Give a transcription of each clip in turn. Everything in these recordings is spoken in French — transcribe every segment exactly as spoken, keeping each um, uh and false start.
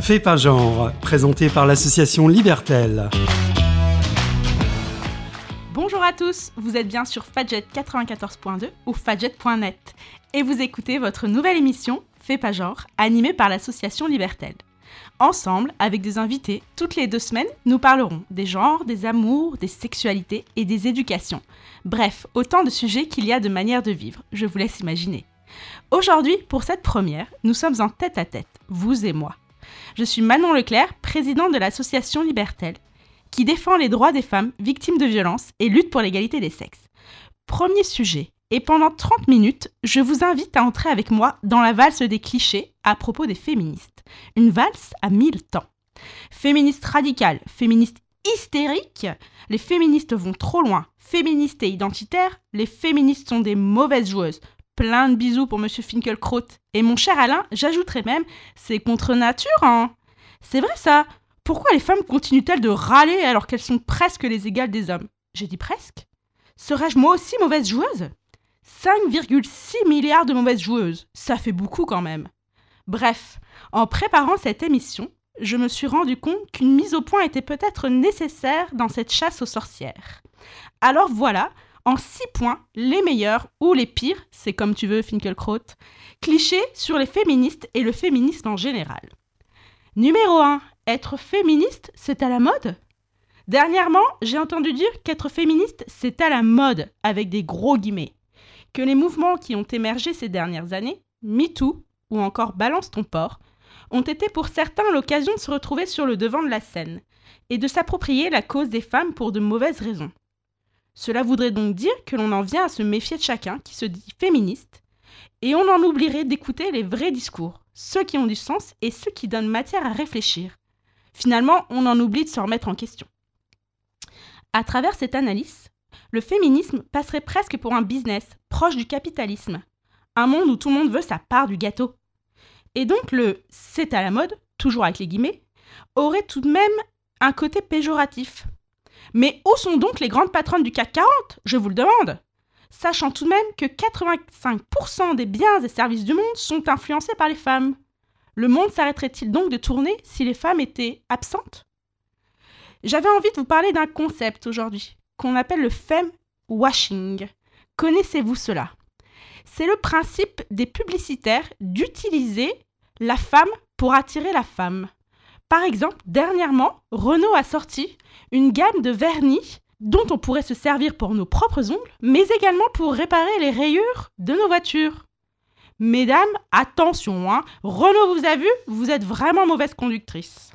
Fait pas genre, présenté par l'association Libertel. Bonjour à tous, vous êtes bien sur Fadjet quatre-vingt-quatorze point deux ou fadjet point net et vous écoutez votre nouvelle émission Fait pas genre, animée par l'association Libertel. Ensemble, avec des invités, toutes les deux semaines, nous parlerons des genres, des amours, des sexualités et des éducations. Bref, autant de sujets qu'il y a de manières de vivre, je vous laisse imaginer. Aujourd'hui, pour cette première, nous sommes en tête-à-tête, vous et moi. Je suis Manon Leclerc, présidente de l'association Libertel, qui défend les droits des femmes victimes de violences et lutte pour l'égalité des sexes. Premier sujet, et pendant trente minutes, je vous invite à entrer avec moi dans la valse des clichés à propos des féministes. Une valse à mille temps. Féministes radicales, féministes hystériques, les féministes vont trop loin, féministes et identitaires, les féministes sont des mauvaises joueuses. Plein de bisous pour Monsieur Finkielkraut. Et mon cher Alain, j'ajouterais même, c'est contre nature, hein. C'est vrai ça. Pourquoi les femmes continuent-elles de râler alors qu'elles sont presque les égales des hommes ? J'ai dit presque ? Serais-je moi aussi mauvaise joueuse ? cinq virgule six milliards de mauvaises joueuses. Ça fait beaucoup quand même. Bref, en préparant cette émission, je me suis rendu compte qu'une mise au point était peut-être nécessaire dans cette chasse aux sorcières. Alors voilà, en six points, les meilleurs ou les pires, c'est comme tu veux Finkielkraut, clichés sur les féministes et le féminisme en général. Numéro un, être féministe, c'est à la mode ? Dernièrement, j'ai entendu dire qu'être féministe, c'est à la mode, avec des gros guillemets. Que les mouvements qui ont émergé ces dernières années, MeToo ou encore Balance ton porc, ont été pour certains l'occasion de se retrouver sur le devant de la scène et de s'approprier la cause des femmes pour de mauvaises raisons. Cela voudrait donc dire que l'on en vient à se méfier de chacun qui se dit féministe et on en oublierait d'écouter les vrais discours, ceux qui ont du sens et ceux qui donnent matière à réfléchir. Finalement, on en oublie de se remettre en question. À travers cette analyse, le féminisme passerait presque pour un business proche du capitalisme, un monde où tout le monde veut sa part du gâteau. Et donc le « c'est à la mode », toujours avec les guillemets, aurait tout de même un côté péjoratif. Mais où sont donc les grandes patronnes du C A C quarante ? Je vous le demande. Sachant tout de même que quatre-vingt-cinq pour cent des biens et services du monde sont influencés par les femmes. Le monde s'arrêterait-il donc de tourner si les femmes étaient absentes ? J'avais envie de vous parler d'un concept aujourd'hui, qu'on appelle le femme-washing. Connaissez-vous cela ? C'est le principe des publicitaires d'utiliser la femme pour attirer la femme. Par exemple, dernièrement, Renault a sorti une gamme de vernis dont on pourrait se servir pour nos propres ongles, mais également pour réparer les rayures de nos voitures. Mesdames, attention, hein, Renault vous a vu, vous êtes vraiment mauvaise conductrice.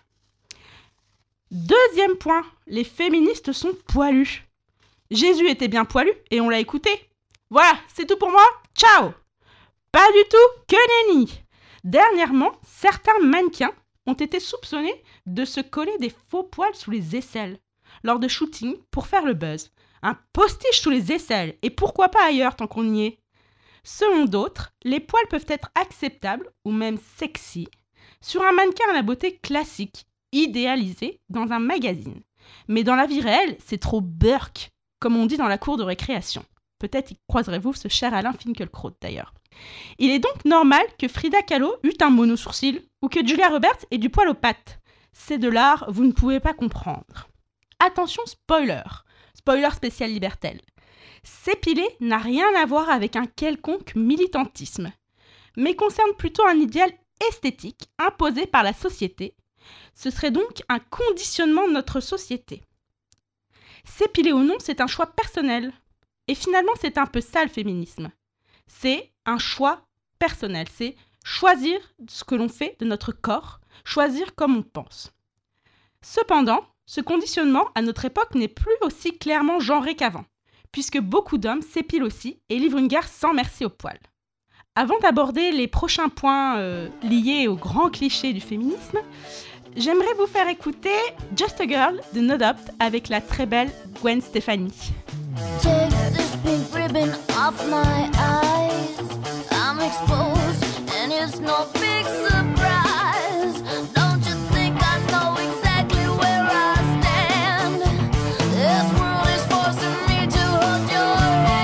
Deuxième point, les féministes sont poilus. Jésus était bien poilu et on l'a écouté. Voilà, c'est tout pour moi, ciao ! Pas du tout, que nenni ! Dernièrement, certains mannequins ont été soupçonnés de se coller des faux poils sous les aisselles lors de shooting pour faire le buzz. Un postiche sous les aisselles, et pourquoi pas ailleurs tant qu'on y est. Selon d'autres, les poils peuvent être acceptables ou même sexy sur un mannequin à la beauté classique, idéalisé dans un magazine. Mais dans la vie réelle, c'est trop burk, comme on dit dans la cour de récréation. Peut-être y croiserez-vous ce cher Alain Finkielkraut d'ailleurs. Il est donc normal que Frida Kahlo eût un mono-sourcil ou que Julia Roberts ait du poil aux pattes. C'est de l'art, vous ne pouvez pas comprendre. Attention, spoiler. Spoiler spécial Libertel. S'épiler n'a rien à voir avec un quelconque militantisme, mais concerne plutôt un idéal esthétique imposé par la société. Ce serait donc un conditionnement de notre société. S'épiler ou non, c'est un choix personnel. Et finalement, c'est un peu ça le féminisme. C'est un choix personnel, c'est choisir ce que l'on fait de notre corps, choisir comme on pense. Cependant, ce conditionnement à notre époque n'est plus aussi clairement genré qu'avant, puisque beaucoup d'hommes s'épilent aussi et livrent une guerre sans merci aux poils. Avant d'aborder les prochains points euh, liés aux grands clichés du féminisme, j'aimerais vous faire écouter Just a Girl de No Doubt avec la très belle Gwen Stefani. Take this pink ribbon off my eyes. I'm exposed and it's no big surprise. Don't you think I know exactly where I stand? This world is forcing me to hold your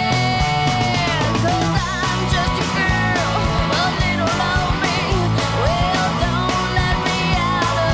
hand. 'Cause I'm just a girl, a little lonely. Well, don't let me out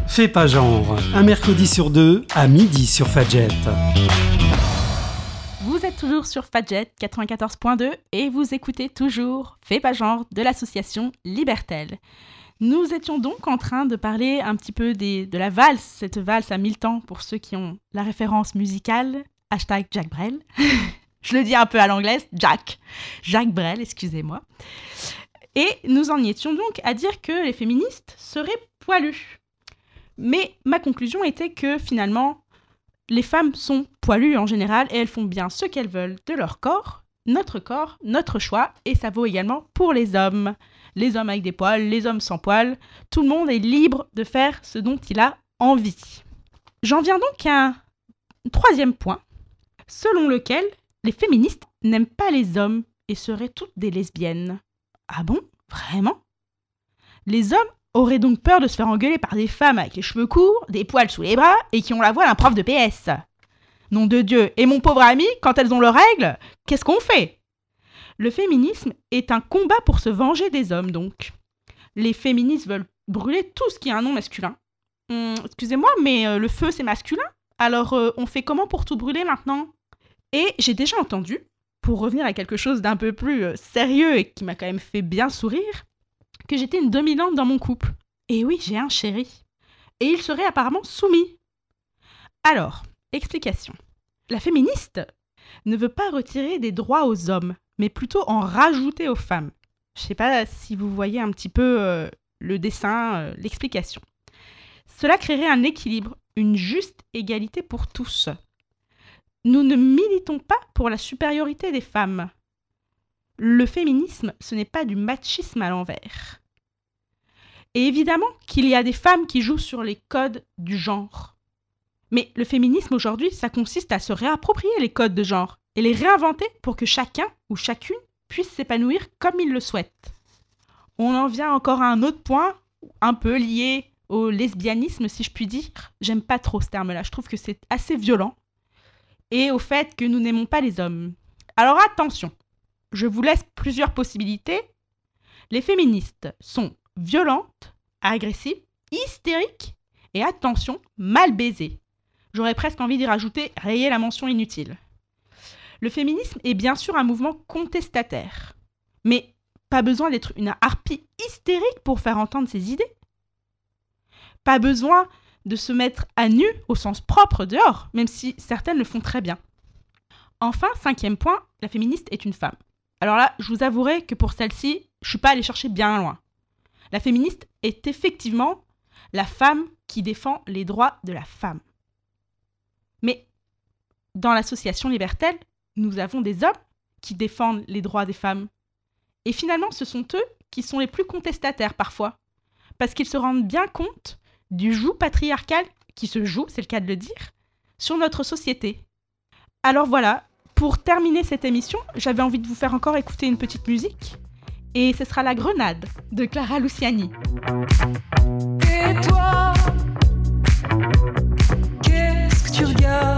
Fais pas genre, un mercredi sur deux, à midi sur Fadjet. Vous êtes toujours sur Fadjet quatre-vingt-quatorze point deux et vous écoutez toujours Fais pas genre de l'association Libertel. Nous étions donc en train de parler un petit peu des, de la valse, cette valse à mille temps pour ceux qui ont la référence musicale, hashtag Jacques Brel. Je le dis un peu à l'anglaise, Jack. Jacques Brel, excusez-moi. Et nous en étions donc à dire que les féministes seraient poilues. Mais ma conclusion était que finalement, les femmes sont poilues en général et elles font bien ce qu'elles veulent de leur corps, notre corps, notre choix, et ça vaut également pour les hommes. Les hommes avec des poils, les hommes sans poils, tout le monde est libre de faire ce dont il a envie. J'en viens donc à un troisième point, selon lequel les féministes n'aiment pas les hommes et seraient toutes des lesbiennes. Ah bon ? Vraiment ? Les hommes auraient donc peur de se faire engueuler par des femmes avec les cheveux courts, des poils sous les bras et qui ont la voix d'un prof de P S. Nom de Dieu, et mon pauvre ami, quand elles ont leurs règles, qu'est-ce qu'on fait ? Le féminisme est un combat pour se venger des hommes, donc. Les féministes veulent brûler tout ce qui a un nom masculin. Hum, excusez-moi, mais euh, le feu, c'est masculin ? Alors, euh, on fait comment pour tout brûler maintenant ? Et j'ai déjà entendu, pour revenir à quelque chose d'un peu plus euh, sérieux et qui m'a quand même fait bien sourire, que j'étais une dominante dans mon couple. Et oui, j'ai un chéri. Et il serait apparemment soumis. Alors, explication. La féministe ne veut pas retirer des droits aux hommes, mais plutôt en rajouter aux femmes. Je ne sais pas si vous voyez un petit peu euh, le dessin, euh, l'explication. Cela créerait un équilibre, une juste égalité pour tous. Nous ne militons pas pour la supériorité des femmes. Le féminisme, ce n'est pas du machisme à l'envers. Et évidemment qu'il y a des femmes qui jouent sur les codes du genre. Mais le féminisme aujourd'hui, ça consiste à se réapproprier les codes de genre et les réinventer pour que chacun ou chacune puisse s'épanouir comme il le souhaite. On en vient encore à un autre point, un peu lié au lesbianisme, si je puis dire. J'aime pas trop ce terme-là, je trouve que c'est assez violent. Et au fait que nous n'aimons pas les hommes. Alors attention, je vous laisse plusieurs possibilités. Les féministes sont violentes, agressives, hystériques et attention, mal baisées. J'aurais presque envie d'y rajouter rayer la mention inutile. Le féminisme est bien sûr un mouvement contestataire. Mais pas besoin d'être une harpie hystérique pour faire entendre ses idées. Pas besoin de se mettre à nu au sens propre dehors, même si certaines le font très bien. Enfin, cinquième point, la féministe est une femme. Alors là, je vous avouerai que pour celle-ci, je ne suis pas allée chercher bien loin. La féministe est effectivement la femme qui défend les droits de la femme. Mais dans l'association Libertel, nous avons des hommes qui défendent les droits des femmes. Et finalement, ce sont eux qui sont les plus contestataires parfois, parce qu'ils se rendent bien compte du joug patriarcal qui se joue, c'est le cas de le dire, sur notre société. Alors voilà, pour terminer cette émission, j'avais envie de vous faire encore écouter une petite musique, et ce sera La Grenade de Clara Luciani. Et toi, qu'est-ce que tu regardes ?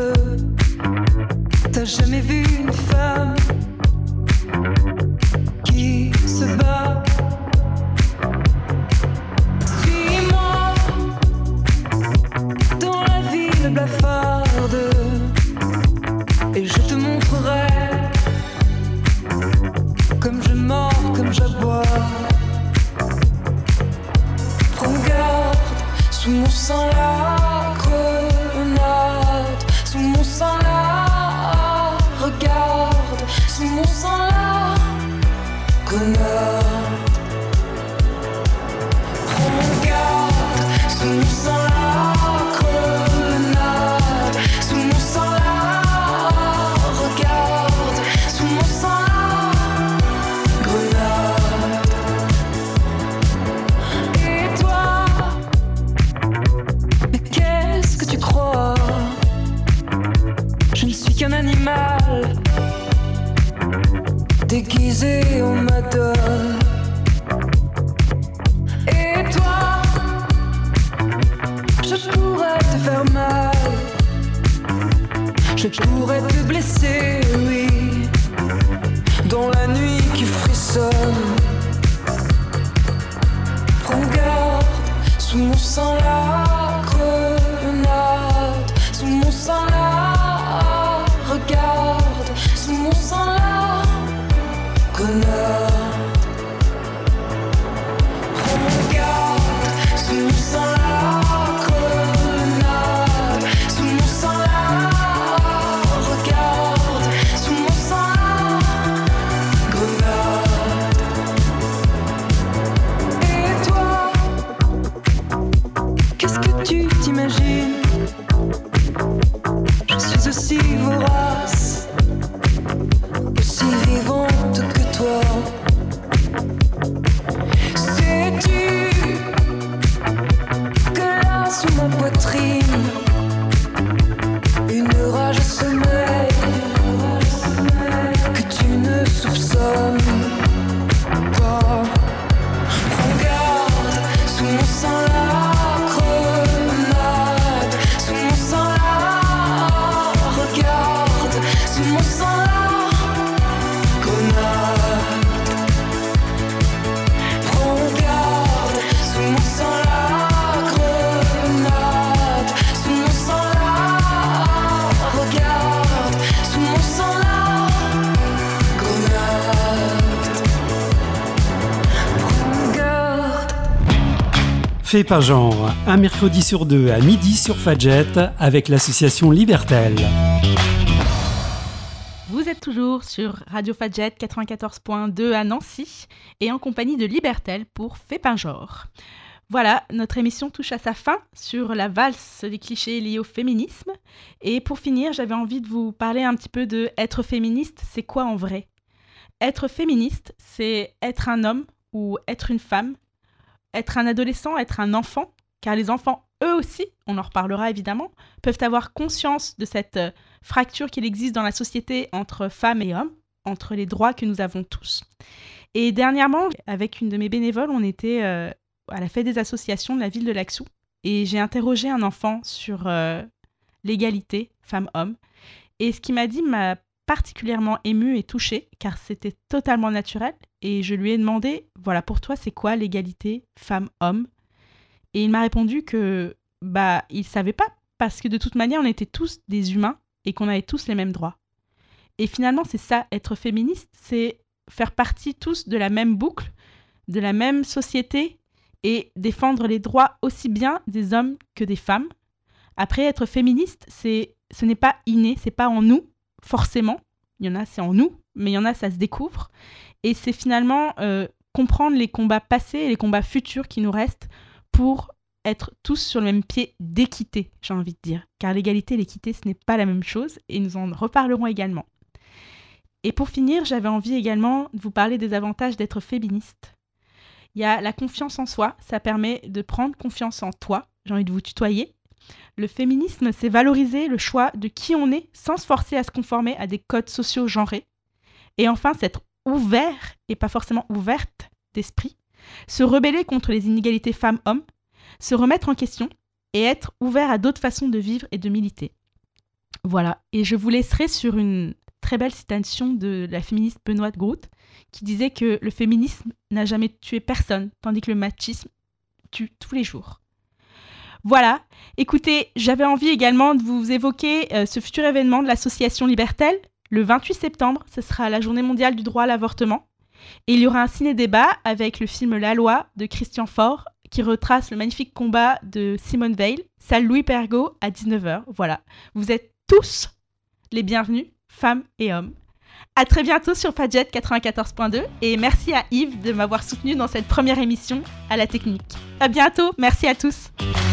T'as jamais vu une femme qui se bat ? Suis-moi dans la ville blafarde et je te montrerai comme je mords, comme j'aboie. Prends garde, sous mon sang la grenade, sous mon sang la regarde, sous mon sang la grenade. Prends garde, sous mon sang la grenade, sous mon sang la regarde, sous mon sang la grenade. Et toi, mais qu'est-ce que tu crois ? Je ne suis qu'un animal déguisé en madone. Et toi, je pourrais te faire mal, je pourrais te blesser, oui, dans la nuit qui frissonne. Prends garde, sous mon sang là Je suis aussi vorace, aussi vivante que toi. Sais-tu que là sous ma poitrine, une rage sommeille que tu ne soupçonnes pas. Prends garde, sous mon sang la grenade, sous mon sang la regarde, sous mon sang la grenade. Prends garde, sous mon sang la grenade, sous mon sang la regarde, sous mon sang la grenade. Prends garde. Fais pas genre, un mercredi sur deux à midi sur Fadjet avec l'association Libertel. Vous êtes toujours sur Radio Fadjet quatre-vingt-quatorze point deux à Nancy et en compagnie de Libertel pour Fais pas genre. Voilà, notre émission touche à sa fin sur la valse des clichés liés au féminisme. Et pour finir, j'avais envie de vous parler un petit peu de être féministe, c'est quoi en vrai ? Être féministe, c'est être un homme ou être une femme, être un adolescent, être un enfant, car les enfants, eux aussi, on en reparlera évidemment, peuvent avoir conscience de cette euh, fracture qu'il existe dans la société entre femmes et hommes, entre les droits que nous avons tous. Et dernièrement, avec une de mes bénévoles, on était euh, à la fête des associations de la ville de Laxou, et j'ai interrogé un enfant sur euh, l'égalité femmes-hommes, et ce qu'il m'a dit m'a particulièrement émue et touchée, car c'était totalement naturel, et je lui ai demandé, voilà, pour toi, c'est quoi l'égalité femmes-hommes ? Et il m'a répondu que, bah, il savait pas, parce que de toute manière, on était tous des humains, et qu'on avait tous les mêmes droits. Et finalement, c'est ça, être féministe, c'est faire partie tous de la même boucle, de la même société, et défendre les droits aussi bien des hommes que des femmes. Après, être féministe, c'est, ce n'est pas inné, c'est pas en nous, forcément. Il y en a, c'est en nous, mais il y en a, ça se découvre. Et c'est finalement euh, comprendre les combats passés et les combats futurs qui nous restent pour être tous sur le même pied d'équité, j'ai envie de dire. Car l'égalité et l'équité, ce n'est pas la même chose, et nous en reparlerons également. Et pour finir, j'avais envie également de vous parler des avantages d'être féministe. Il y a la confiance en soi, ça permet de prendre confiance en toi, j'ai envie de vous tutoyer. Le féminisme, c'est valoriser le choix de qui on est sans se forcer à se conformer à des codes sociaux genrés. Et enfin, c'est être ouvert, et pas forcément ouverte d'esprit, se rebeller contre les inégalités femmes-hommes, se remettre en question et être ouvert à d'autres façons de vivre et de militer. Voilà, et je vous laisserai sur une très belle citation de la féministe Benoît Groult qui disait que le féminisme n'a jamais tué personne, tandis que le machisme tue tous les jours. Voilà, écoutez, j'avais envie également de vous évoquer euh, ce futur événement de l'association Libertel. Le vingt-huit septembre, ce sera la journée mondiale du droit à l'avortement. Et il y aura un ciné-débat avec le film La Loi de Christian Faure qui retrace le magnifique combat de Simone Veil, salle Louis Pergaud à dix-neuf heures. Voilà, vous êtes tous les bienvenus, femmes et hommes. À très bientôt sur Fadjet quatre-vingt-quatorze point deux et merci à Yves de m'avoir soutenu dans cette première émission à la technique. À bientôt, merci à tous.